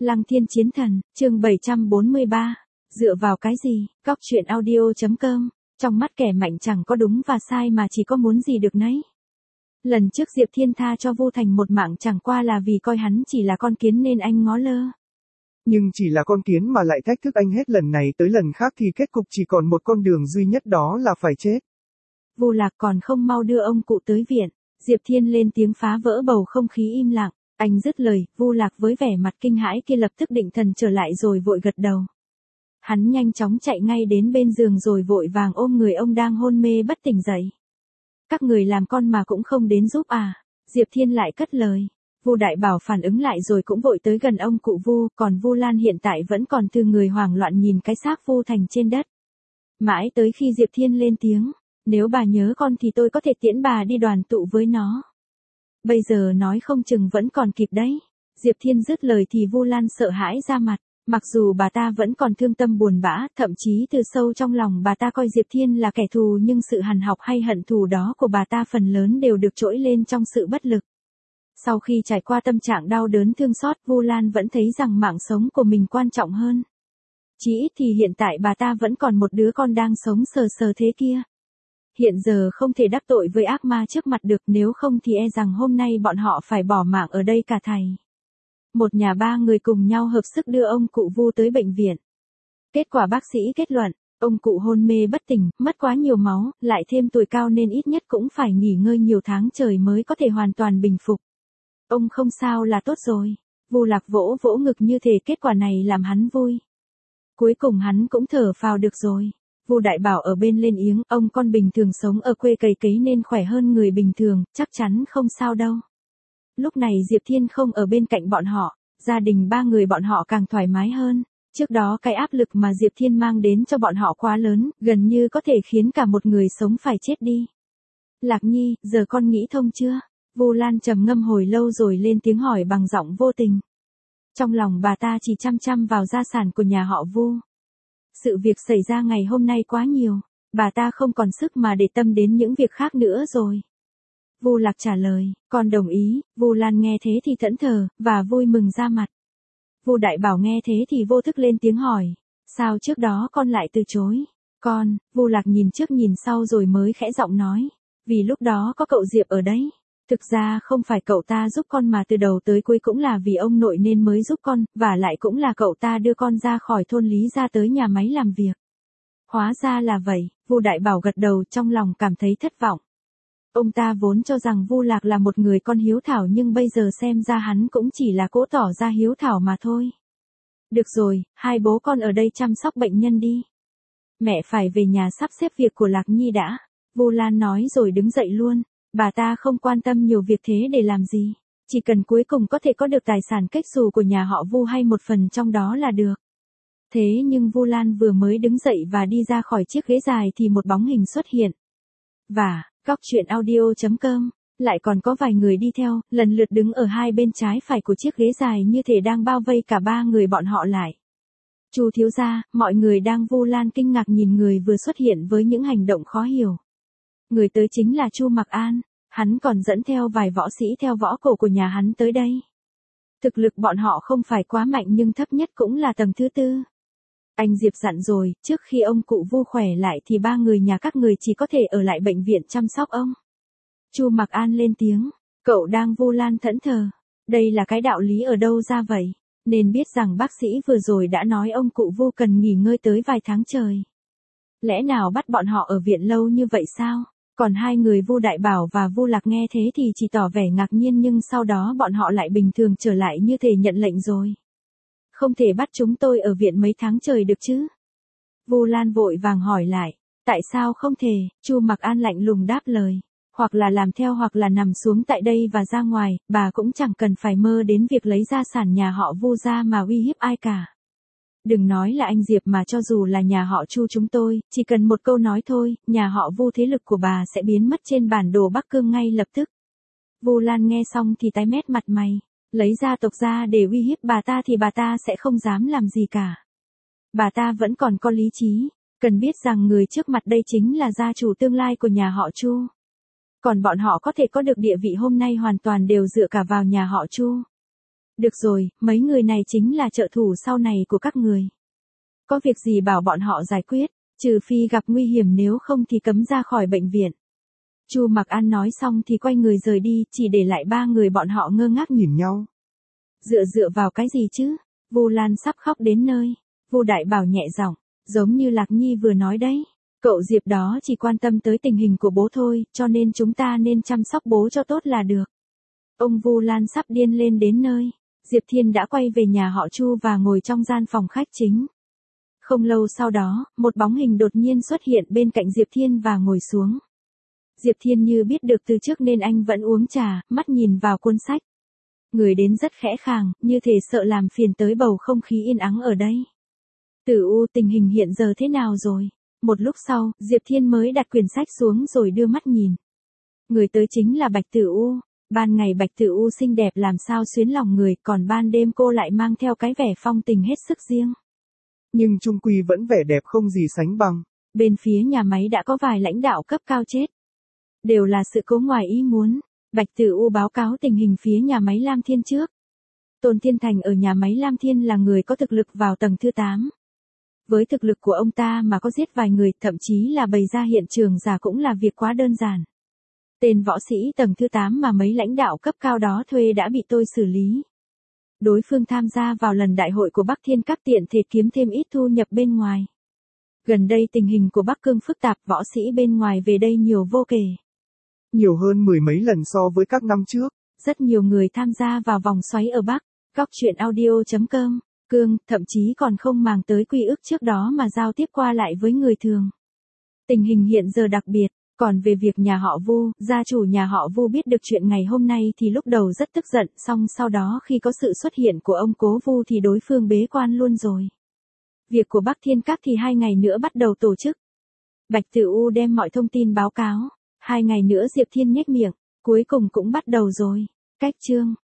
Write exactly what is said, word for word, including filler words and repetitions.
Lăng Thiên Chiến Thần, chương bảy trăm bốn mươi ba. Dựa vào cái gì? Cóc truyện audio chấm com. Trong mắt kẻ mạnh chẳng có đúng và sai mà chỉ có muốn gì được nấy. Lần trước Diệp Thiên tha cho Vu Thành một mạng chẳng qua là vì coi hắn chỉ là con kiến nên anh ngó lơ. Nhưng chỉ là con kiến mà lại thách thức anh hết lần này tới lần khác thì kết cục chỉ còn một con đường duy nhất, đó là phải chết. Vu Lạc còn không mau đưa ông cụ tới viện. Diệp Thiên lên tiếng phá vỡ bầu không khí im lặng. Anh dứt lời, Vu Lạc với vẻ mặt kinh hãi kia lập tức định thần trở lại rồi vội gật đầu. Hắn nhanh chóng chạy ngay đến bên giường rồi vội vàng ôm người ông đang hôn mê bất tỉnh dậy. Các người làm con mà cũng không đến giúp à? Diệp Thiên lại cất lời. Vu Đại Bảo phản ứng lại rồi cũng vội tới gần ông cụ Vu, còn Vu Lan hiện tại vẫn còn từ người hoảng loạn nhìn cái xác Vu Thành trên đất. Mãi tới khi Diệp Thiên lên tiếng, nếu bà nhớ con thì tôi có thể tiễn bà đi đoàn tụ với nó. Bây giờ nói không chừng vẫn còn kịp đấy. Diệp Thiên dứt lời thì Vu Lan sợ hãi ra mặt, mặc dù bà ta vẫn còn thương tâm buồn bã, thậm chí từ sâu trong lòng bà ta coi Diệp Thiên là kẻ thù, nhưng sự hằn học hay hận thù đó của bà ta phần lớn đều được trỗi lên trong sự bất lực. Sau khi trải qua tâm trạng đau đớn thương xót, Vu Lan vẫn thấy rằng mạng sống của mình quan trọng hơn. Chỉ ít thì hiện tại bà ta vẫn còn một đứa con đang sống sờ sờ thế kia. Hiện giờ không thể đắc tội với ác ma trước mặt được, nếu không thì e rằng hôm nay bọn họ phải bỏ mạng ở đây cả thầy. Một nhà ba người cùng nhau hợp sức đưa ông cụ Vu tới bệnh viện. Kết quả bác sĩ kết luận, ông cụ hôn mê bất tỉnh, mất quá nhiều máu, lại thêm tuổi cao nên ít nhất cũng phải nghỉ ngơi nhiều tháng trời mới có thể hoàn toàn bình phục. Ông không sao là tốt rồi. Vu Lạc vỗ vỗ ngực như thể kết quả này làm hắn vui. Cuối cùng hắn cũng thở phào được rồi. Vu Đại Bảo ở bên lên tiếng, ông con bình thường sống ở quê cày cấy nên khỏe hơn người bình thường, chắc chắn không sao đâu. Lúc này Diệp Thiên không ở bên cạnh bọn họ, gia đình ba người bọn họ càng thoải mái hơn. Trước đó cái áp lực mà Diệp Thiên mang đến cho bọn họ quá lớn, gần như có thể khiến cả một người sống phải chết đi. Lạc Nhi, giờ con nghĩ thông chưa? Vu Lan trầm ngâm hồi lâu rồi lên tiếng hỏi bằng giọng vô tình. Trong lòng bà ta chỉ chăm chăm vào gia sản của nhà họ Vu. Sự việc xảy ra ngày hôm nay quá nhiều, bà ta không còn sức mà để tâm đến những việc khác nữa rồi. Vu Lạc trả lời, con đồng ý. Vu Lan nghe thế thì thẫn thờ, và vui mừng ra mặt. Vu Đại Bảo nghe thế thì vô thức lên tiếng hỏi, sao trước đó con lại từ chối? Con, Vu Lạc nhìn trước nhìn sau rồi mới khẽ giọng nói, vì lúc đó có cậu Diệp ở đấy. Thực ra không phải cậu ta giúp con mà từ đầu tới cuối cũng là vì ông nội nên mới giúp con, và lại cũng là cậu ta đưa con ra khỏi thôn Lý ra tới nhà máy làm việc. Hóa ra là vậy. Vu Đại Bảo gật đầu, trong lòng cảm thấy thất vọng. Ông ta vốn cho rằng Vu Lạc là một người con hiếu thảo, nhưng bây giờ xem ra hắn cũng chỉ là cố tỏ ra hiếu thảo mà thôi. Được rồi, hai bố con ở đây chăm sóc bệnh nhân đi. Mẹ phải về nhà sắp xếp việc của Lạc Nhi đã. Vu Lan nói rồi đứng dậy luôn. Bà ta không quan tâm nhiều việc thế để làm gì. Chỉ cần cuối cùng có thể có được tài sản kết xù của nhà họ Vu hay một phần trong đó là được. Thế nhưng Vu Lan vừa mới đứng dậy và đi ra khỏi chiếc ghế dài thì một bóng hình xuất hiện. Và, cóc truyện audio chấm com, lại còn có vài người đi theo, lần lượt đứng ở hai bên trái phải của chiếc ghế dài như thể đang bao vây cả ba người bọn họ lại. Chu thiếu gia, mọi người đang. Vu Lan kinh ngạc nhìn người vừa xuất hiện với những hành động khó hiểu. Người tới chính là Chu Mặc An, hắn còn dẫn theo vài võ sĩ theo võ cổ của nhà hắn tới đây. Thực lực bọn họ không phải quá mạnh nhưng thấp nhất cũng là tầng thứ tư. Anh Diệp dặn rồi, trước khi ông cụ Vu khỏe lại thì ba người nhà các người chỉ có thể ở lại bệnh viện chăm sóc ông. Chu Mặc An lên tiếng, cậu đang. Vu Lan thẫn thờ, đây là cái đạo lý ở đâu ra vậy? Nên biết rằng bác sĩ vừa rồi đã nói ông cụ Vu cần nghỉ ngơi tới vài tháng trời. Lẽ nào bắt bọn họ ở viện lâu như vậy sao? Còn hai người Vu Đại Bảo và Vu Lạc nghe thế thì chỉ tỏ vẻ ngạc nhiên, nhưng sau đó bọn họ lại bình thường trở lại như thể nhận lệnh rồi. Không thể bắt chúng tôi ở viện mấy tháng trời được chứ? Vu Lan vội vàng hỏi lại, tại sao không thể? Chu Mặc An lạnh lùng đáp lời, hoặc là làm theo hoặc là nằm xuống tại đây và ra ngoài, bà cũng chẳng cần phải mơ đến việc lấy gia sản nhà họ Vu ra mà uy hiếp ai cả. Đừng nói là anh Diệp mà cho dù là nhà họ Chu chúng tôi, chỉ cần một câu nói thôi, nhà họ Vu thế lực của bà sẽ biến mất trên bản đồ Bắc Cương ngay lập tức. Vu Lan nghe xong thì tái mét mặt mày, lấy gia tộc ra để uy hiếp bà ta thì bà ta sẽ không dám làm gì cả. Bà ta vẫn còn có lý trí, cần biết rằng người trước mặt đây chính là gia chủ tương lai của nhà họ Chu. Còn bọn họ có thể có được địa vị hôm nay hoàn toàn đều dựa cả vào nhà họ Chu. Được rồi, mấy người này chính là trợ thủ sau này của các người. Có việc gì bảo bọn họ giải quyết, trừ phi gặp nguy hiểm, nếu không thì cấm ra khỏi bệnh viện. Chu Mặc An nói xong thì quay người rời đi, chỉ để lại ba người bọn họ ngơ ngác nhìn nhau. Dựa dựa vào cái gì chứ? Vu Lan sắp khóc đến nơi. Vu Đại Bảo nhẹ giọng, giống như Lạc Nhi vừa nói đấy. Cậu Diệp đó chỉ quan tâm tới tình hình của bố thôi, cho nên chúng ta nên chăm sóc bố cho tốt là được. Ông Vu Lan sắp điên lên đến nơi. Diệp Thiên đã quay về nhà họ Chu và ngồi trong gian phòng khách chính. Không lâu sau đó, một bóng hình đột nhiên xuất hiện bên cạnh Diệp Thiên và ngồi xuống. Diệp Thiên như biết được từ trước nên anh vẫn uống trà, mắt nhìn vào cuốn sách. Người đến rất khẽ khàng, như thể sợ làm phiền tới bầu không khí yên ắng ở đây. Tử U, tình hình hiện giờ thế nào rồi? Một lúc sau, Diệp Thiên mới đặt quyển sách xuống rồi đưa mắt nhìn. Người tới chính là Bạch Tử U. Ban ngày Bạch Tử U xinh đẹp làm sao xuyến lòng người, còn ban đêm cô lại mang theo cái vẻ phong tình hết sức riêng. Nhưng chung quy vẫn vẻ đẹp không gì sánh bằng. Bên phía nhà máy đã có vài lãnh đạo cấp cao chết. Đều là sự cố ngoài ý muốn. Bạch Tử U báo cáo tình hình phía nhà máy Lam Thiên trước. Tôn Thiên Thành ở nhà máy Lam Thiên là người có thực lực vào tầng thứ tám. Với thực lực của ông ta mà có giết vài người, thậm chí là bày ra hiện trường giả cũng là việc quá đơn giản. Tên võ sĩ tầng thứ tám mà mấy lãnh đạo cấp cao đó thuê đã bị tôi xử lý. Đối phương tham gia vào lần đại hội của Bắc Thiên Các tiện thể kiếm thêm ít thu nhập bên ngoài. Gần đây tình hình của Bắc Cương phức tạp, võ sĩ bên ngoài về đây nhiều vô kể. Nhiều hơn mười mấy lần so với các năm trước. Rất nhiều người tham gia vào vòng xoáy ở Bắc. Góc truyện audio chấm com, Cương, thậm chí còn không màng tới quy ước trước đó mà giao tiếp qua lại với người thường. Tình hình hiện giờ đặc biệt. Còn về việc nhà họ Vu, gia chủ nhà họ Vu biết được chuyện ngày hôm nay thì lúc đầu rất tức giận, song sau đó khi có sự xuất hiện của ông cố Vu thì đối phương bế quan luôn rồi. Việc của Bắc Thiên Các thì hai ngày nữa bắt đầu tổ chức. Bạch Tử U đem mọi thông tin báo cáo. Hai ngày nữa Diệp Thiên nhếch miệng, cuối cùng cũng bắt đầu rồi. Cách chương